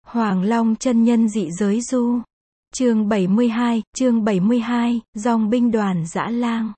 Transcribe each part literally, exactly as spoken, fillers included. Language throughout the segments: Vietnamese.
Hoàng Long chân nhân dị giới du. Chương bảy mươi hai, chương bảy mươi hai, Dòng binh đoàn dã lang.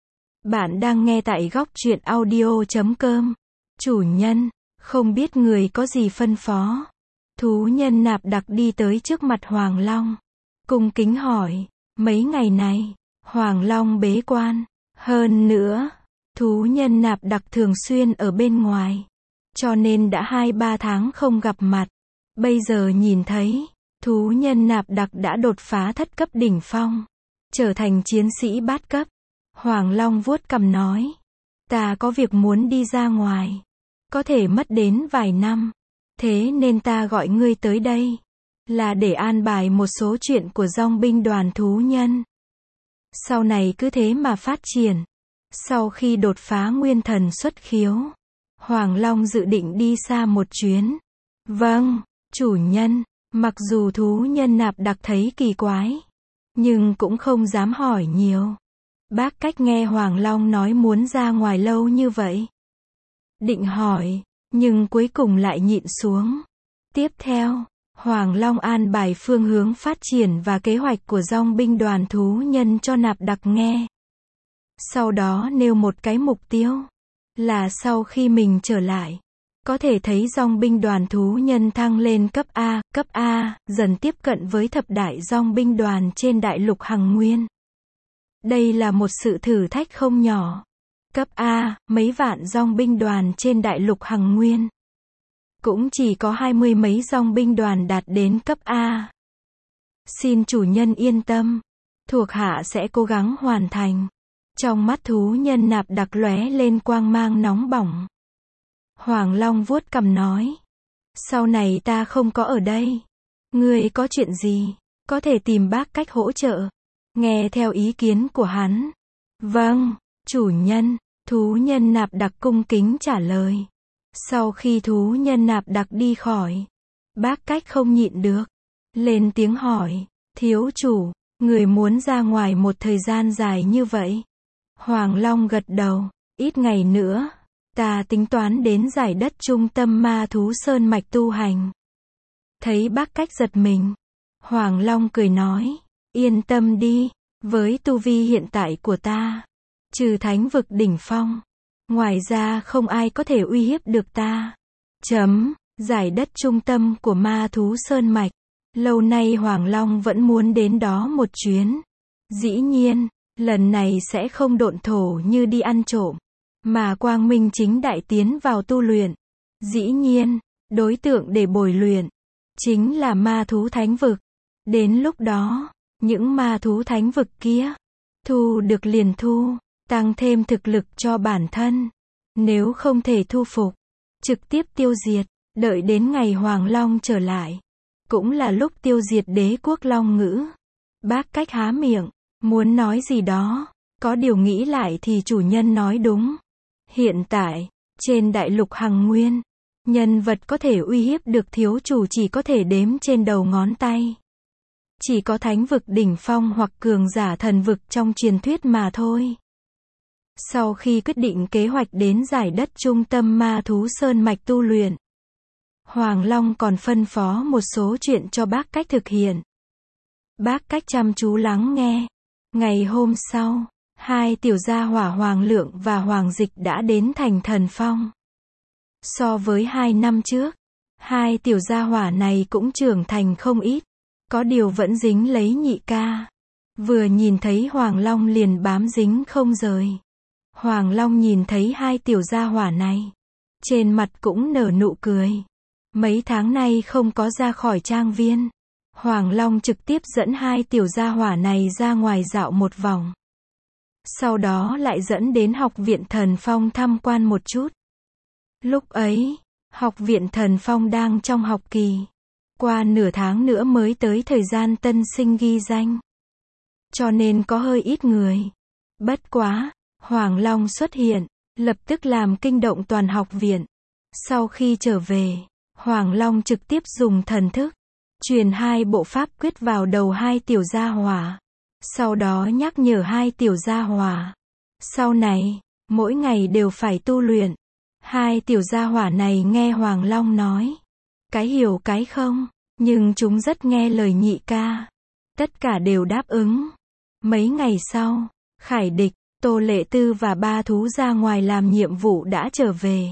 Bạn đang nghe tại góc truyện audio chấm com. Chủ nhân, không biết người có gì phân phó. Thú nhân Nạp Đặc đi tới trước mặt Hoàng Long. Cung kính hỏi, mấy ngày này, Hoàng Long bế quan. Hơn nữa, thú nhân Nạp Đặc thường xuyên ở bên ngoài. Cho nên đã hai ba tháng không gặp mặt. Bây giờ nhìn thấy, thú nhân Nạp Đặc đã đột phá thất cấp đỉnh phong. Trở thành chiến sĩ bát cấp. Hoàng Long vuốt cằm nói. Ta có việc muốn đi ra ngoài. Có thể mất đến vài năm. Thế nên ta gọi ngươi tới đây. Là để an bài một số chuyện của dòng binh đoàn thú nhân. Sau này cứ thế mà phát triển. Sau khi đột phá nguyên thần xuất khiếu, Hoàng Long dự định đi xa một chuyến. Vâng, chủ nhân. Mặc dù thú nhân Nạp Đặc thấy kỳ quái, nhưng cũng không dám hỏi nhiều. Bác Cách nghe Hoàng Long nói muốn ra ngoài lâu như vậy. Định hỏi, nhưng cuối cùng lại nhịn xuống. Tiếp theo, Hoàng Long an bài phương hướng phát triển và kế hoạch của dòng binh đoàn thú nhân cho Nạp Đặc nghe. Sau đó nêu một cái mục tiêu, là sau khi mình trở lại, có thể thấy dòng binh đoàn thú nhân thăng lên cấp A, cấp A, dần tiếp cận với thập đại dòng binh đoàn trên đại lục Hằng Nguyên. Đây là một sự thử thách không nhỏ. Cấp A, mấy vạn dòng binh đoàn trên đại lục Hằng Nguyên. Cũng chỉ có hai mươi mấy dòng binh đoàn đạt đến cấp A. Xin chủ nhân yên tâm. Thuộc hạ sẽ cố gắng hoàn thành. Trong mắt thú nhân Nạp Đặc lóe lên quang mang nóng bỏng. Hoàng Long vuốt cằm nói. Sau này ta không có ở đây. Ngươi có chuyện gì, có thể tìm bác Cách hỗ trợ. Nghe theo ý kiến của hắn. Vâng, chủ nhân. Thú nhân Nạp Đặc cung kính trả lời. Sau khi thú nhân Nạp Đặc đi khỏi, bác Cách không nhịn được. Lên tiếng hỏi. Thiếu chủ, người muốn ra ngoài một thời gian dài như vậy? Hoàng Long gật đầu. Ít ngày nữa, ta tính toán đến giải đất trung tâm ma thú sơn mạch tu hành. Thấy bác Cách giật mình, Hoàng Long cười nói. Yên tâm đi, với tu vi hiện tại của ta, trừ thánh vực đỉnh phong, ngoài ra không ai có thể uy hiếp được ta. Chấm, giải đất trung tâm của ma thú sơn mạch. Lâu nay Hoàng Long vẫn muốn đến đó một chuyến. Dĩ nhiên, lần này sẽ không độn thổ như đi ăn trộm, mà quang minh chính đại tiến vào tu luyện. Dĩ nhiên, đối tượng để bồi luyện chính là ma thú thánh vực. Đến lúc đó, những ma thú thánh vực kia, thu được liền thu, tăng thêm thực lực cho bản thân. Nếu không thể thu phục, trực tiếp tiêu diệt. Đợi đến ngày Hoàng Long trở lại, cũng là lúc tiêu diệt đế quốc Long Ngữ. Bác Cách há miệng, muốn nói gì đó, có điều nghĩ lại thì chủ nhân nói đúng. Hiện tại, trên đại lục Hằng Nguyên, nhân vật có thể uy hiếp được thiếu chủ chỉ có thể đếm trên đầu ngón tay. Chỉ có thánh vực đỉnh phong hoặc cường giả thần vực trong truyền thuyết mà thôi. Sau khi quyết định kế hoạch đến giải đất trung tâm ma thú sơn mạch tu luyện, Hoàng Long còn phân phó một số chuyện cho bác Cách thực hiện. Bác Cách chăm chú lắng nghe. Ngày hôm sau, hai tiểu gia hỏa Hoàng Lượng và Hoàng Dịch đã đến thành Thần Phong. So với hai năm trước, hai tiểu gia hỏa này cũng trưởng thành không ít. Có điều vẫn dính lấy nhị ca. Vừa nhìn thấy Hoàng Long liền bám dính không rời. Hoàng Long nhìn thấy hai tiểu gia hỏa này, trên mặt cũng nở nụ cười. Mấy tháng nay không có ra khỏi trang viên, Hoàng Long trực tiếp dẫn hai tiểu gia hỏa này ra ngoài dạo một vòng. Sau đó lại dẫn đến học viện Thần Phong tham quan một chút. Lúc ấy, học viện Thần Phong đang trong học kỳ. Qua nửa tháng nữa mới tới thời gian tân sinh ghi danh. Cho nên có hơi ít người. Bất quá, Hoàng Long xuất hiện, lập tức làm kinh động toàn học viện. Sau khi trở về, Hoàng Long trực tiếp dùng thần thức, truyền hai bộ pháp quyết vào đầu hai tiểu gia hỏa. Sau đó nhắc nhở hai tiểu gia hỏa. Sau này, mỗi ngày đều phải tu luyện. Hai tiểu gia hỏa này nghe Hoàng Long nói. Cái hiểu cái không. Nhưng chúng rất nghe lời nhị ca. Tất cả đều đáp ứng. Mấy ngày sau, Khải Địch, Tô Lệ Tư và ba thú ra ngoài làm nhiệm vụ đã trở về.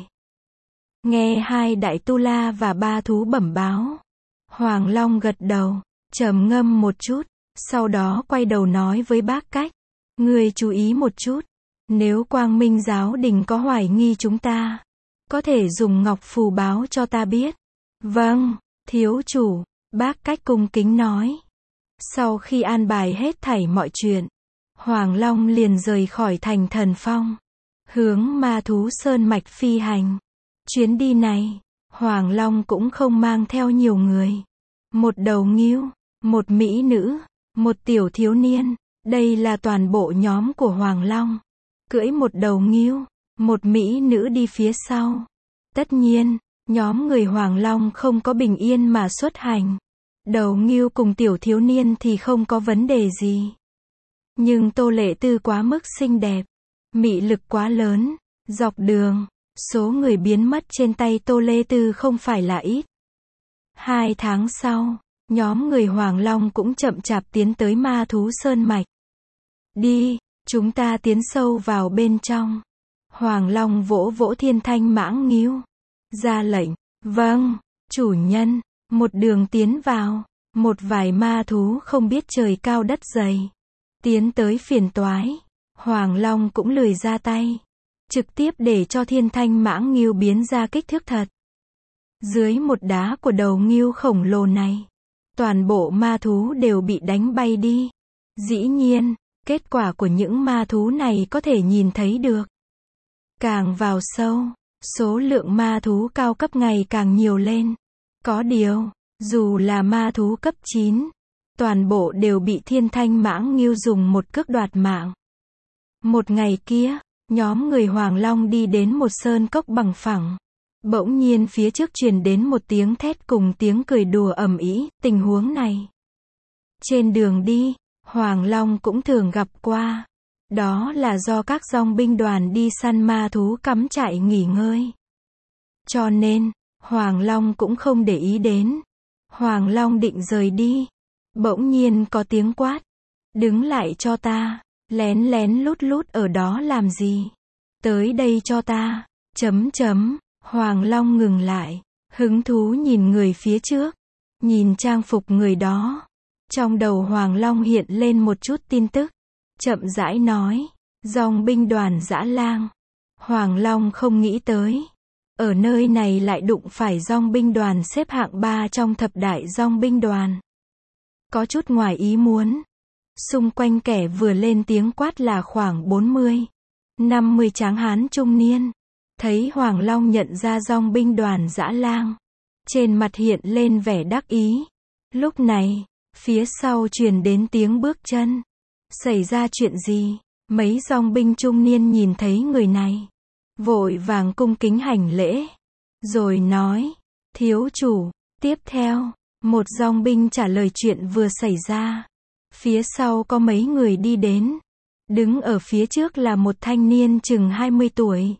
Nghe hai đại tu la và ba thú bẩm báo. Hoàng Long gật đầu, trầm ngâm một chút, sau đó quay đầu nói với Bác Cách. Ngươi chú ý một chút. Nếu Quang Minh giáo đình có hoài nghi chúng ta, có thể dùng ngọc phù báo cho ta biết. Vâng, thiếu chủ, Bác Cách cung kính nói. Sau khi an bài hết thảy mọi chuyện, Hoàng Long liền rời khỏi thành Thần Phong, hướng Ma Thú Sơn Mạch phi hành. Chuyến đi này, Hoàng Long cũng không mang theo nhiều người. Một đầu ngưu, một mỹ nữ, một tiểu thiếu niên, đây là toàn bộ nhóm của Hoàng Long. Cưỡi một đầu ngưu, một mỹ nữ đi phía sau. Tất nhiên, nhóm người Hoàng Long không có bình yên mà xuất hành. Đầu ngưu cùng tiểu thiếu niên thì không có vấn đề gì. Nhưng Tô Lệ Tư quá mức xinh đẹp, mị lực quá lớn, dọc đường, số người biến mất trên tay Tô Lệ Tư không phải là ít. Hai tháng sau, nhóm người Hoàng Long cũng chậm chạp tiến tới Ma Thú Sơn Mạch. Đi, chúng ta tiến sâu vào bên trong. Hoàng Long vỗ vỗ Thiên Thanh Mãng Ngưu, ra lệnh. Vâng, chủ nhân. Một đường tiến vào, một vài ma thú không biết trời cao đất dày. Tiến tới phiền toái. Hoàng Long cũng lười ra tay. Trực tiếp để cho Thiên Thanh Mãng Ngưu biến ra kích thước thật. Dưới một đá của đầu ngưu khổng lồ này, toàn bộ ma thú đều bị đánh bay đi. Dĩ nhiên, kết quả của những ma thú này có thể nhìn thấy được. Càng vào sâu, số lượng ma thú cao cấp ngày càng nhiều lên. Có điều, dù là ma thú cấp chín, toàn bộ đều bị Thiên Thanh Mãng Ngưu dùng một cước đoạt mạng. Một ngày kia, nhóm người Hoàng Long đi đến một sơn cốc bằng phẳng. Bỗng nhiên phía trước truyền đến một tiếng thét cùng tiếng cười đùa ầm ĩ. Tình huống này, trên đường đi, Hoàng Long cũng thường gặp qua. Đó là do các dòng binh đoàn đi săn ma thú cắm trại nghỉ ngơi. Cho nên, Hoàng Long cũng không để ý đến. Hoàng Long định rời đi. Bỗng nhiên có tiếng quát. Đứng lại cho ta. Lén lén lút lút ở đó làm gì? Tới đây cho ta. Chấm chấm. Hoàng Long ngừng lại. Hứng thú nhìn người phía trước. Nhìn trang phục người đó. Trong đầu Hoàng Long hiện lên một chút tin tức. Chậm rãi nói. Dòng binh đoàn Dã Lang. Hoàng Long không nghĩ tới. Ở nơi này lại đụng phải dòng binh đoàn xếp hạng ba trong thập đại dòng binh đoàn. Có chút ngoài ý muốn. Xung quanh kẻ vừa lên tiếng quát là khoảng bốn mươi, năm mươi tráng hán trung niên. Thấy Hoàng Long nhận ra dòng binh đoàn Dã Lang. Trên mặt hiện lên vẻ đắc ý. Lúc này, phía sau truyền đến tiếng bước chân. Xảy ra chuyện gì? Mấy dòng binh trung niên nhìn thấy người này. Vội vàng cung kính hành lễ. Rồi nói, thiếu chủ. Tiếp theo, một dòng binh trả lời chuyện vừa xảy ra. Phía sau có mấy người đi đến. Đứng ở phía trước là một thanh niên chừng hai mươi tuổi.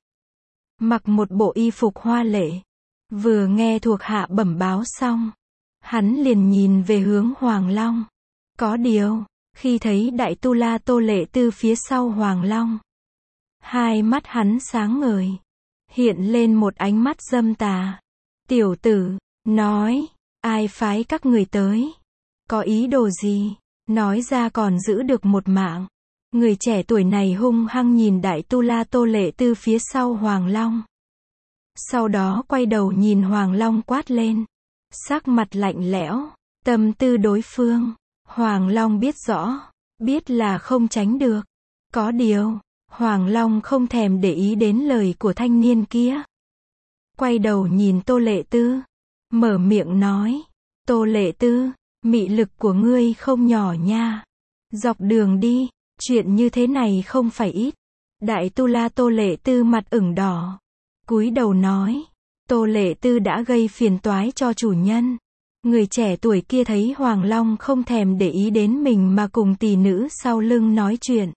Mặc một bộ y phục hoa lệ. Vừa nghe thuộc hạ bẩm báo xong, hắn liền nhìn về hướng Hoàng Long. Có điều, khi thấy đại tu la Tô Lệ Tư phía sau Hoàng Long, hai mắt hắn sáng ngời, hiện lên một ánh mắt dâm tà. Tiểu tử, nói, ai phái các người tới? Có ý đồ gì? Nói ra còn giữ được một mạng. Người trẻ tuổi này hung hăng nhìn đại tu la Tô Lệ Tư phía sau Hoàng Long. Sau đó quay đầu nhìn Hoàng Long quát lên. Sắc mặt lạnh lẽo, tâm tư đối phương. Hoàng Long biết rõ, biết là không tránh được. Có điều, Hoàng Long không thèm để ý đến lời của thanh niên kia. Quay đầu nhìn Tô Lệ Tư, mở miệng nói. Tô Lệ Tư, mị lực của ngươi không nhỏ nha. Dọc đường đi, chuyện như thế này không phải ít. Đại tu la Tô Lệ Tư mặt ửng đỏ, cúi đầu nói. Tô Lệ Tư đã gây phiền toái cho chủ nhân. Người trẻ tuổi kia thấy Hoàng Long không thèm để ý đến mình mà cùng tỷ nữ sau lưng nói chuyện.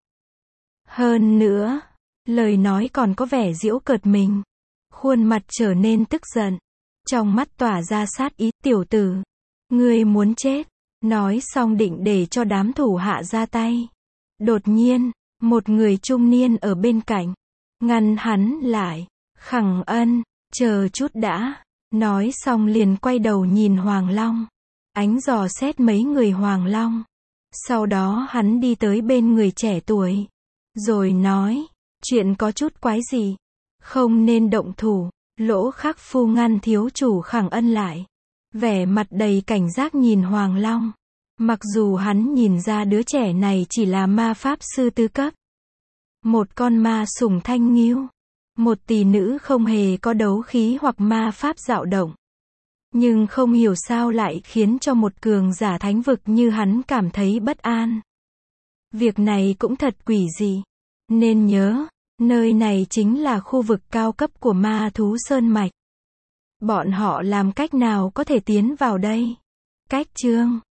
Hơn nữa, lời nói còn có vẻ giễu cợt mình. Khuôn mặt trở nên tức giận, trong mắt tỏa ra sát ý. Tiểu tử, Ngươi muốn chết. Nói xong định để cho đám thủ hạ ra tay. Đột nhiên, một người trung niên ở bên cạnh, ngăn hắn lại. Khẳng Ân, chờ chút đã. Nói xong liền quay đầu nhìn Hoàng Long. Ánh dò xét mấy người Hoàng Long. Sau đó hắn đi tới bên người trẻ tuổi. Rồi nói, chuyện có chút quái gì. Không nên động thủ. Lỗ Khắc Phu ngăn thiếu chủ Khẳng Ân lại. Vẻ mặt đầy cảnh giác nhìn Hoàng Long. Mặc dù hắn nhìn ra đứa trẻ này chỉ là ma pháp sư tứ cấp. Một con ma sủng thanh nghiêu. Một tỷ nữ không hề có đấu khí hoặc ma pháp dao động. Nhưng không hiểu sao lại khiến cho một cường giả thánh vực như hắn cảm thấy bất an. Việc này cũng thật quỷ dị. Nên nhớ, nơi này chính là khu vực cao cấp của ma thú sơn mạch. Bọn họ làm cách nào có thể tiến vào đây? Cách chương